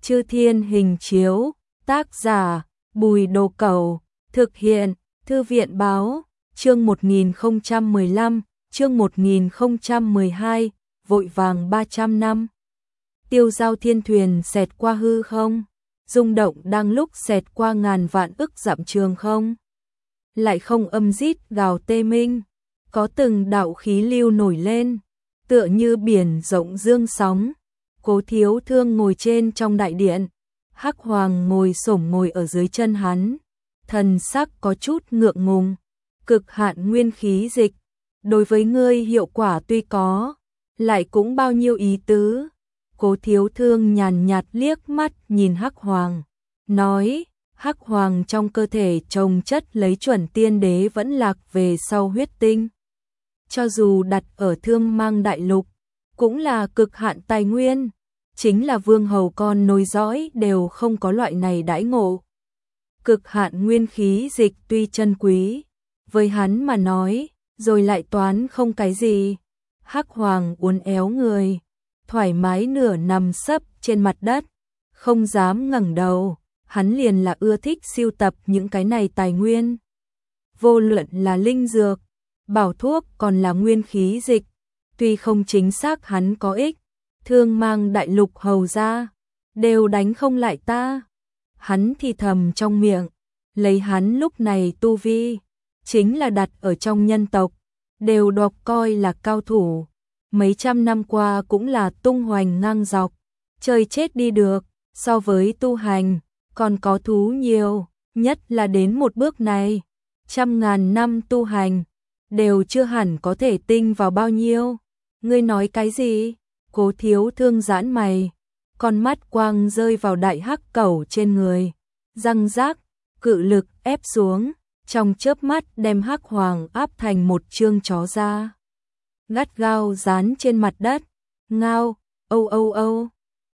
Chư Thiên Hình Chiếu, tác giả Bùi Đồ Cẩu, thực hiện Thư viện báo, chương 1015, chương 1012, vội vàng 300 năm. Tiêu giao thiên thuyền xẹt qua hư không, rung động đang lúc xẹt qua ngàn vạn ức dặm trường không. Lại không âm rít gào tê minh, có từng đạo khí lưu nổi lên, tựa như biển rộng dương sóng. Cố Thiếu Thương ngồi trên trong đại điện, Hắc Hoàng ngồi xổm ngồi ở dưới chân hắn, thần sắc có chút ngượng ngùng. Cực hạn nguyên khí dịch, đối với ngươi hiệu quả tuy có, lại cũng bao nhiêu ý tứ. Cố Thiếu Thương nhàn nhạt liếc mắt nhìn Hắc Hoàng, nói, Hắc Hoàng trong cơ thể trồng chất lấy chuẩn tiên đế vẫn lạc về sau huyết tinh. Cho dù đặt ở Thương Mang đại lục, cũng là cực hạn tài nguyên, chính là vương hầu con nối dõi đều không có loại này đãi ngộ. Cực hạn nguyên khí dịch tuy chân quý, với hắn mà nói, rồi lại toán không cái gì. Hắc Hoàng uốn éo người, thoải mái nửa nằm sấp trên mặt đất, không dám ngẩng đầu, hắn liền là ưa thích sưu tập những cái này tài nguyên. Vô luận là linh dược, bảo thuốc còn là nguyên khí dịch, tuy không chính xác hắn có ích, Thương Mang đại lục hầu ra, đều đánh không lại ta. Hắn thì thầm trong miệng, lấy hắn lúc này tu vi, chính là đặt ở trong nhân tộc, đều độc coi là cao thủ. Mấy trăm năm qua cũng là tung hoành ngang dọc, chơi chết đi được, so với tu hành, còn có thú nhiều, nhất là đến một bước này. 100.000 năm tu hành, đều chưa hẳn có thể tinh vào bao nhiêu. Ngươi nói cái gì? Cố Thiếu Thương giãn mày, con mắt quang rơi vào đại hắc cẩu trên người, răng rác, cự lực ép xuống, trong chớp mắt đem Hắc Hoàng áp thành một chương chó ra. Gắt gao dán trên mặt đất, ngao, âu âu âu.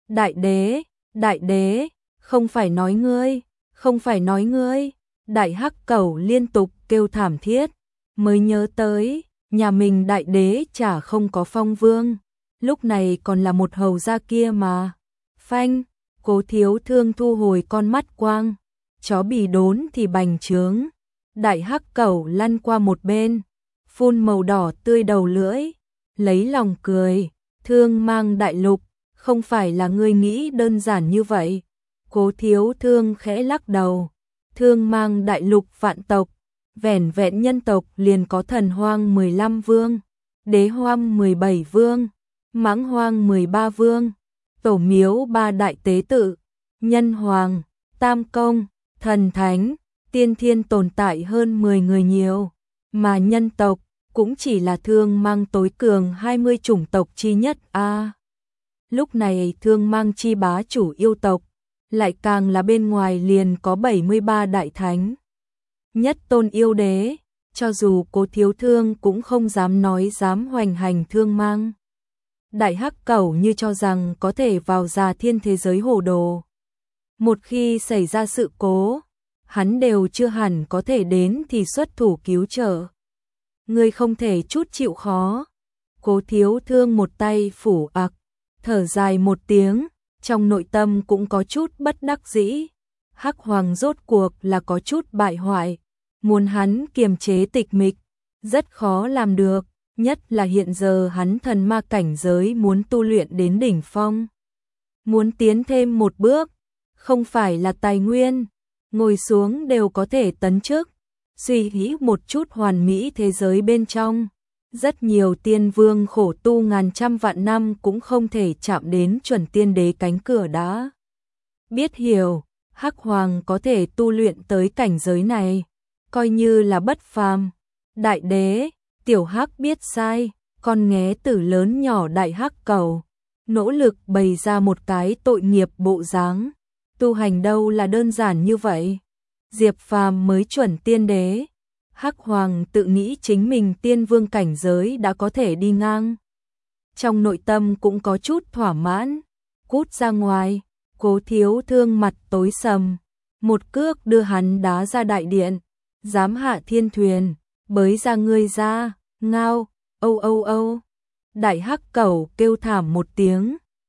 Đại đế, không phải nói ngươi, không phải nói ngươi. Đại hắc cẩu liên tục kêu thảm thiết, mới nhớ tới, nhà mình đại đế chả không có phong vương, lúc này còn là một hầu gia kia mà. Phanh, Cố Thiếu Thương thu hồi con mắt quang, chó bì đốn thì bành trướng. Đại hắc cẩu lăn qua một bên, phun màu đỏ tươi đầu lưỡi, lấy lòng cười, Thương Mang đại lục, không phải là ngươi nghĩ đơn giản như vậy. Cố Thiếu Thương khẽ lắc đầu, Thương Mang đại lục vạn tộc, vẻn vẹn nhân tộc liền có thần hoang 15 vương, đế hoang 17 vương, mãng hoang 13 vương, tổ miếu 3 đại tế tự, nhân hoàng, tam công, thần thánh, tiên thiên tồn tại hơn 10 người nhiều, mà nhân tộc cũng chỉ là Thương Mang tối cường 20 chủng tộc chi nhất a. Lúc này Thương Mang chi bá chủ yêu tộc, lại càng là bên ngoài liền có 73 đại thánh. Nhất tôn yêu đế, cho dù Cố Thiếu Thương cũng không dám nói dám hoành hành Thương Mang. Đại hắc cẩu như cho rằng có thể vào Già Thiên thế giới hồ đồ. Một khi xảy ra sự cố, hắn đều chưa hẳn có thể đến thì xuất thủ cứu trợ. Ngươi không thể chút chịu khó. Cố Thiếu Thương một tay phủ ặc, thở dài một tiếng, trong nội tâm cũng có chút bất đắc dĩ. Hắc Hoàng rốt cuộc là có chút bại hoại, muốn hắn kiềm chế tịch mịch, rất khó làm được, nhất là hiện giờ hắn thần ma cảnh giới muốn tu luyện đến đỉnh phong. Muốn tiến thêm một bước, không phải là tài nguyên, ngồi xuống đều có thể tấn chức. Suy nghĩ một chút hoàn mỹ thế giới bên trong, rất nhiều tiên vương khổ tu ngàn trăm vạn năm cũng không thể chạm đến chuẩn tiên đế cánh cửa đã. Biết hiểu, Hắc Hoàng có thể tu luyện tới cảnh giới này, coi như là bất phàm. Đại đế, tiểu hắc biết sai, con nghé tử lớn nhỏ đại hắc cẩu, nỗ lực bày ra một cái tội nghiệp bộ dáng. Tu hành đâu là đơn giản như vậy. Diệp Phàm mới chuẩn tiên đế, Hắc Hoàng tự nghĩ chính mình tiên vương cảnh giới đã có thể đi ngang. Trong nội tâm cũng có chút thỏa mãn, cút ra ngoài. Cố Thiếu Thương mặt tối sầm, một cước đưa hắn đá ra đại điện, dám hạ thiên thuyền, bới ra ngươi ra, ngao, âu âu âu. Đại hắc cẩu kêu thảm một tiếng,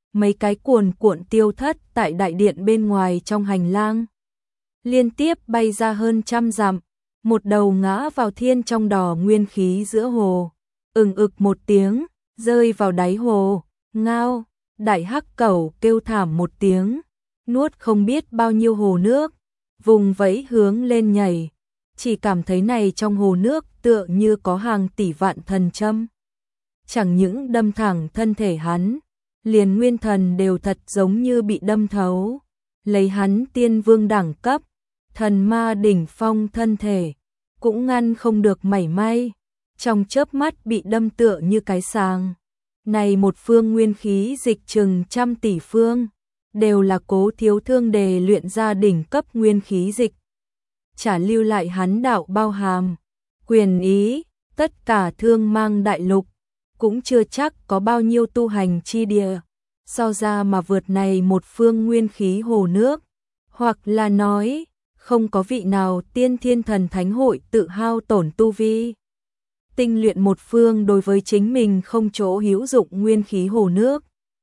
mấy cái cuồn cuộn tiêu thất tại đại điện bên ngoài trong hành lang. Liên tiếp bay ra hơn 100 dặm, một đầu ngã vào thiên trong đỏ nguyên khí giữa hồ. Ực một tiếng, rơi vào đáy hồ, ngao, đại hắc cẩu kêu thảm một tiếng, nuốt không biết bao nhiêu hồ nước, vùng vẫy hướng lên nhảy, chỉ cảm thấy này trong hồ nước tựa như có hàng tỷ vạn thần châm. Chẳng những đâm thẳng thân thể hắn, liền nguyên thần đều thật giống như bị đâm thấu, lấy hắn tiên vương đẳng cấp, thần ma đỉnh phong thân thể, cũng ngăn không được mảy may, trong chớp mắt bị đâm tựa như cái sàng. Này một phương nguyên khí dịch chừng 100 tỷ phương, đều là Cố Thiếu Thương đề luyện ra đỉnh cấp nguyên khí dịch. Chả lưu lại hắn đạo bao hàm, quyền ý, tất cả Thương Mang đại lục, cũng chưa chắc có bao nhiêu tu hành chi địa, so ra mà vượt này một phương nguyên khí hồ nước, hoặc là nói, không có vị nào tiên thiên thần thánh hội tự hao tổn tu vi. Tinh luyện một phương đối với chính mình không chỗ hữu dụng nguyên khí hồ nước.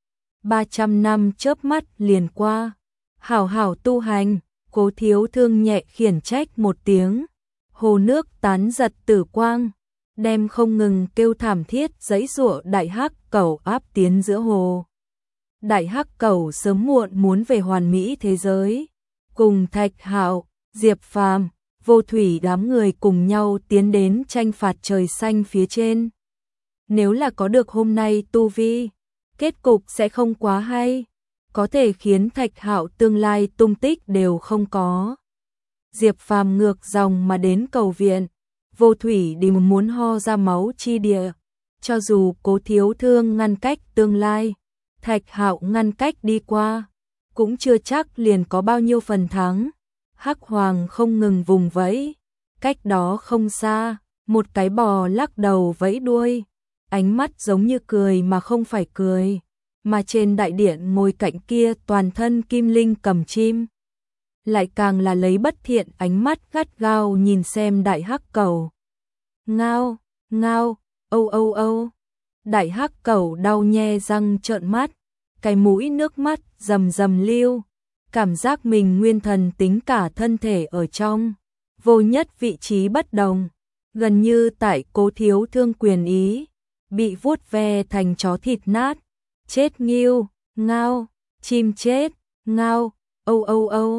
300 năm chớp mắt liền qua, hảo hảo tu hành, Cố Thiếu Thương nhẹ khiển trách một tiếng, hồ nước tán giật tử quang, đem không ngừng kêu thảm thiết giãy giụa đại hắc cẩu áp tiến giữa hồ. Đại hắc cẩu sớm muộn muốn về hoàn mỹ thế giới, cùng Thạch Hạo, Diệp Phàm, Vô Thủy đám người cùng nhau tiến đến tranh phạt trời xanh phía trên. Nếu là có được hôm nay tu vi, kết cục sẽ không quá hay, có thể khiến Thạch Hạo tương lai tung tích đều không có. Diệp Phàm ngược dòng mà đến cầu viện, Vô Thủy đi muốn ho ra máu chi địa, cho dù Cố Thiếu Thương ngăn cách tương lai, Thạch Hạo ngăn cách đi qua, cũng chưa chắc liền có bao nhiêu phần thắng. Hắc Hoàng không ngừng vùng vẫy, cách đó không xa, một cái bò lắc đầu vẫy đuôi, ánh mắt giống như cười mà không phải cười, mà trên đại điện ngồi cạnh kia toàn thân kim linh cầm chim, lại càng là lấy bất thiện ánh mắt gắt gao nhìn xem đại hắc cẩu. Ngao, ngao, âu âu âu. Đại hắc cẩu đau nhe răng trợn mắt, cái mũi nước mắt rầm rầm lưu, cảm giác mình nguyên thần tính cả thân thể ở trong vô nhất vị trí bất đồng, gần như tại Cố Thiếu Thương quyền ý, bị vuốt ve thành chó thịt nát. Chết nghiêu, ngao, chim chết, ngao, âu âu âu.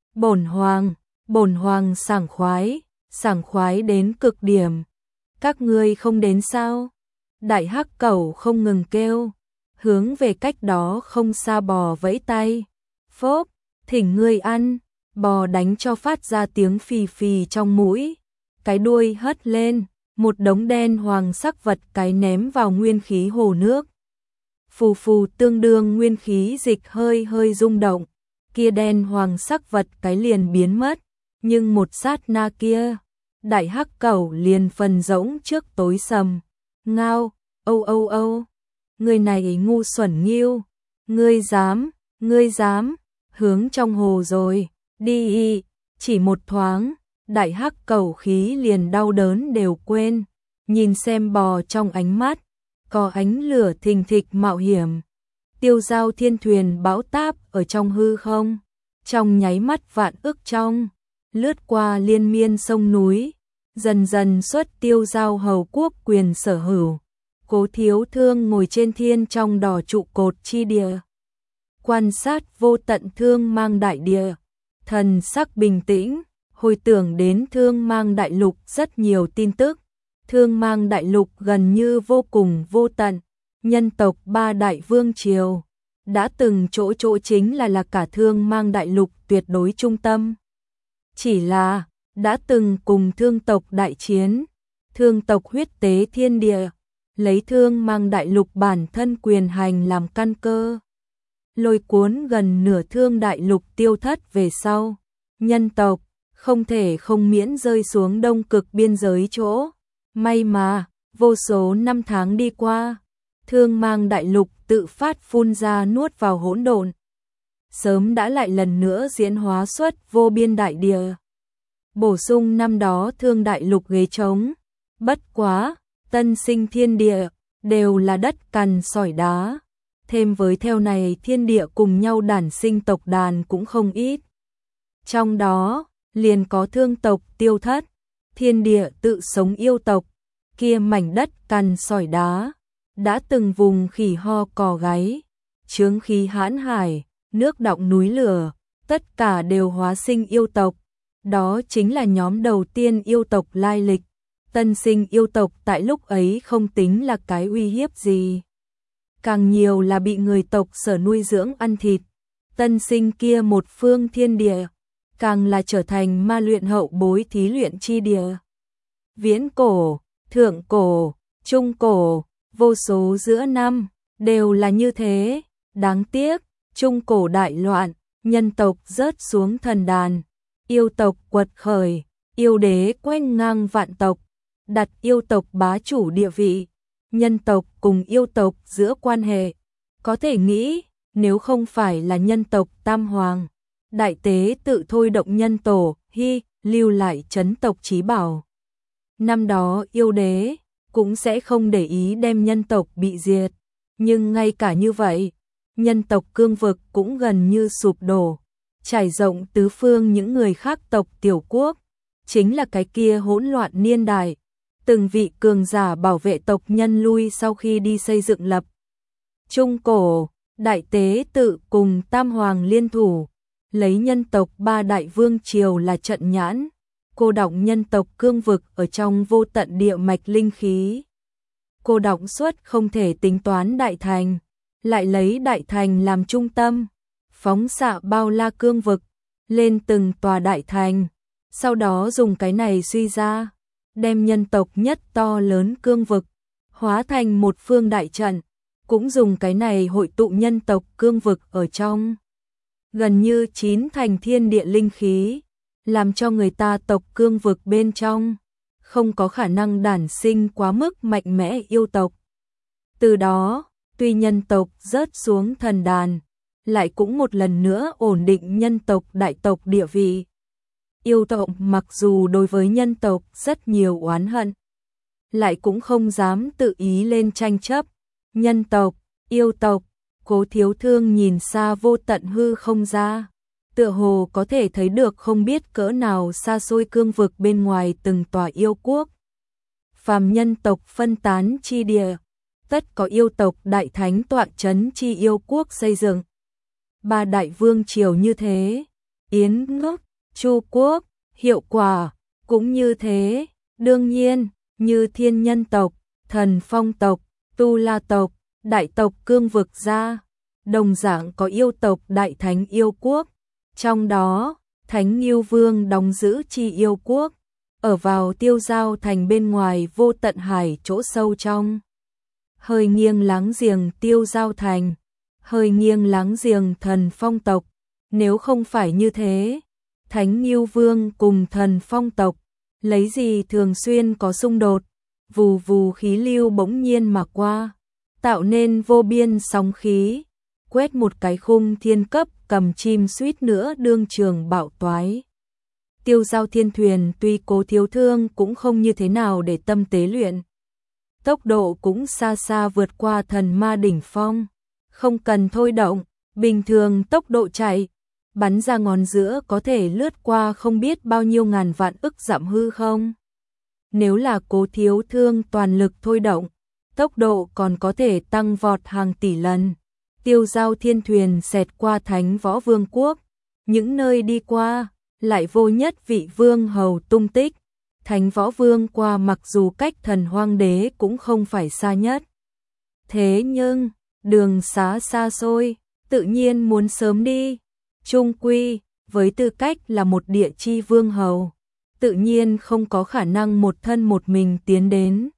Bổn hoàng sảng khoái đến cực điểm. Các ngươi không đến sao? Đại hắc cẩu không ngừng kêu, hướng về cách đó không xa bò vẫy tay. Phốp, thỉnh ngươi ăn, bò đánh cho phát ra tiếng phì phì trong mũi, cái đuôi hất lên, một đống đen hoàng sắc vật cái ném vào nguyên khí hồ nước. Phù phù tương đương nguyên khí dịch hơi hơi rung động, kia đen hoàng sắc vật cái liền biến mất, nhưng một sát na kia, đại hắc cẩu liền phần rỗng trước tối sầm. Ngao, âu âu âu, người này ngu xuẩn nghiêu, ngươi dám, hướng trong hồ rồi, đi, chỉ một thoáng, đại hắc cẩu khí liền đau đớn đều quên, nhìn xem bò trong ánh mắt, có ánh lửa thình thịch mạo hiểm. Tiêu giao thiên thuyền bão táp ở trong hư không, trong nháy mắt vạn ức trong, lướt qua liên miên sông núi, dần dần xuất tiêu giao hầu quốc quyền sở hữu. Cố Thiếu Thương ngồi trên thiên trong đỏ trụ cột chi địa, quan sát vô tận Thương Mang đại địa, thần sắc bình tĩnh, hồi tưởng đến Thương Mang đại lục rất nhiều tin tức. Thương Mang đại lục gần như vô cùng vô tận, nhân tộc ba đại vương triều, đã từng chỗ chính là cả Thương Mang đại lục tuyệt đối trung tâm. Chỉ là, đã từng cùng thương tộc đại chiến, thương tộc huyết tế thiên địa, lấy Thương Mang đại lục bản thân quyền hành làm căn cơ. Lôi cuốn gần nửa Thương đại lục tiêu thất về sau, nhân tộc không thể không miễn rơi xuống đông cực biên giới chỗ. May mà, vô số năm tháng đi qua, Thương Mang đại lục tự phát phun ra nuốt vào hỗn độn. Sớm đã lại lần nữa diễn hóa xuất vô biên đại địa. Bổ sung năm đó Thương đại lục ghế trống. Bất quá, tân sinh thiên địa, đều là đất cằn sỏi đá. thêm với theo này thiên địa cùng nhau đản sinh tộc đàn cũng không ít. Trong đó, liền có thương tộc Tiêu Thất, thiên địa tự sống yêu tộc, kia mảnh đất cằn sỏi đá, đã từng vùng khỉ ho cò gáy, chướng khí hãn hải, nước đọng núi lửa, tất cả đều hóa sinh yêu tộc. Đó chính là nhóm đầu tiên yêu tộc lai lịch. Tân sinh yêu tộc tại lúc ấy không tính là cái uy hiếp gì. Càng nhiều là bị người tộc sở nuôi dưỡng ăn thịt. Tân sinh kia một phương thiên địa, càng là trở thành ma luyện hậu bối thí luyện chi địa. Viễn cổ, thượng cổ, trung cổ, vô số giữa năm, đều là như thế. Đáng tiếc, trung cổ đại loạn, nhân tộc rớt xuống thần đàn, yêu tộc quật khởi, yêu đế quét ngang vạn tộc, đặt yêu tộc bá chủ địa vị, nhân tộc cùng yêu tộc giữa quan hệ. Có thể nghĩ, nếu không phải là nhân tộc tam hoàng, đại tế tự thôi động nhân tổ, lưu lại trấn tộc chí bảo. Năm đó yêu đế cũng sẽ không để ý đem nhân tộc bị diệt, nhưng ngay cả như vậy, nhân tộc cương vực cũng gần như sụp đổ, trải rộng tứ phương những người khác tộc tiểu quốc, chính là cái kia hỗn loạn niên đại. Từng vị cường giả bảo vệ tộc nhân lui sau khi đi xây dựng lập. Trung cổ, đại tế tự cùng tam hoàng liên thủ, lấy nhân tộc ba đại vương triều là trận nhãn, cô đọng nhân tộc cương vực ở trong vô tận địa mạch linh khí. Cô đọng suất không thể tính toán đại thành, lại lấy đại thành làm trung tâm, phóng xạ bao la cương vực, lên từng tòa đại thành, sau đó dùng cái này suy ra, đem nhân tộc nhất to lớn cương vực, hóa thành một phương đại trận, cũng dùng cái này hội tụ nhân tộc cương vực ở trong. Gần như 9 thành thiên địa linh khí, làm cho người ta tộc cương vực bên trong, không có khả năng đản sinh quá mức mạnh mẽ yêu tộc. Từ đó, tuy nhân tộc rớt xuống thần đàn, lại cũng một lần nữa ổn định nhân tộc đại tộc địa vị. Yêu tộc mặc dù đối với nhân tộc rất nhiều oán hận, lại cũng không dám tự ý lên tranh chấp. Nhân tộc, yêu tộc, Cố Thiếu Thương nhìn xa vô tận hư không ra, tựa hồ có thể thấy được không biết cỡ nào xa xôi cương vực bên ngoài từng tòa yêu quốc. Phàm nhân tộc phân tán chi địa, tất có yêu tộc đại thánh tọa chấn chi yêu quốc xây dựng. Ba đại vương triều như thế, Yến Ngốc, Chu quốc, hiệu quả cũng như thế. Đương nhiên, như thiên nhân tộc, thần phong tộc, tu la tộc, đại tộc cương vực ra, đồng dạng có yêu tộc đại thánh yêu quốc. Trong đó, Thánh Ngưu Vương đóng giữ chi yêu quốc, ở vào Tiêu Giao thành bên ngoài vô tận hải chỗ sâu trong. Hơi nghiêng láng giềng Tiêu Giao thành, hơi nghiêng láng giềng thần phong tộc. Nếu không phải như thế, Thánh Ngưu Vương cùng thần phong tộc, lấy gì thường xuyên có xung đột, vù vù khí lưu bỗng nhiên mà qua, tạo nên vô biên sóng khí, quét một cái khung thiên cấp cầm chim suýt nữa đương trường bạo toái. Tiêu Giao thiên thuyền tuy Cố Thiếu Thương cũng không như thế nào để tâm tế luyện, tốc độ cũng xa xa vượt qua thần ma đỉnh phong, không cần thôi động, bình thường tốc độ chạy, bắn ra ngón giữa có thể lướt qua không biết bao nhiêu ngàn vạn ức dặm hư không. Nếu là Cố Thiếu Thương toàn lực thôi động, tốc độ còn có thể tăng vọt hàng tỷ lần. Tiêu Giao thiên thuyền xẹt qua Thánh Võ Vương quốc, những nơi đi qua, lại vô nhất vị vương hầu tung tích. Thánh Võ Vương qua mặc dù cách Thần Hoang Đế cũng không phải xa nhất. Thế nhưng, đường xá xa xôi, tự nhiên muốn sớm đi. Trung quy, với tư cách là một địa chi vương hầu, tự nhiên không có khả năng một thân một mình tiến đến.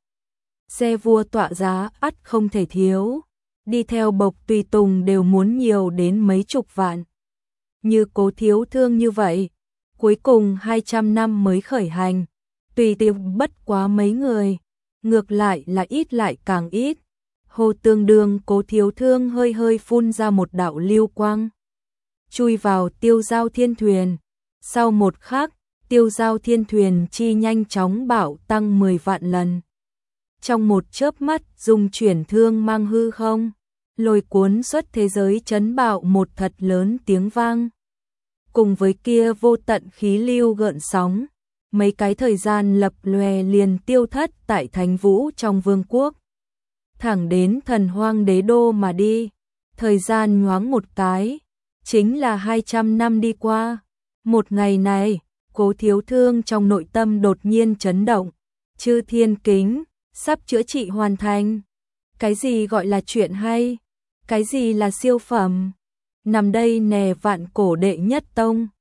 Xe vua tọa giá ắt không thể thiếu, đi theo bộc tùy tùng đều muốn nhiều đến mấy chục vạn. Như Cố Thiếu Thương như vậy, cuối cùng 200 năm mới khởi hành, tùy tiện bất quá mấy người, ngược lại là ít lại càng ít. Hồ tương đương Cố Thiếu Thương hơi hơi phun ra một đạo lưu quang, chui vào Tiêu Giao thiên thuyền. Sau một khắc, Tiêu Giao thiên thuyền chi nhanh chóng bạo tăng 10 vạn lần. Trong một chớp mắt dung chuyển thương mang hư không, lôi cuốn xuất thế giới chấn bạo một thật lớn tiếng vang. Cùng với kia vô tận khí lưu gợn sóng, mấy cái thời gian lập lòe liền tiêu thất tại Thánh Vũ trong vương quốc. Thẳng đến Thần Hoang Đế đô mà đi, thời gian nhoáng một cái, chính là 200 năm đi qua. Một ngày này, Cố Thiếu Thương trong nội tâm đột nhiên chấn động, Chư Thiên Kính sắp chữa trị hoàn thành. Cái gì gọi là chuyện hay? Cái gì là siêu phẩm? Nằm đây nè vạn cổ đệ nhất tông.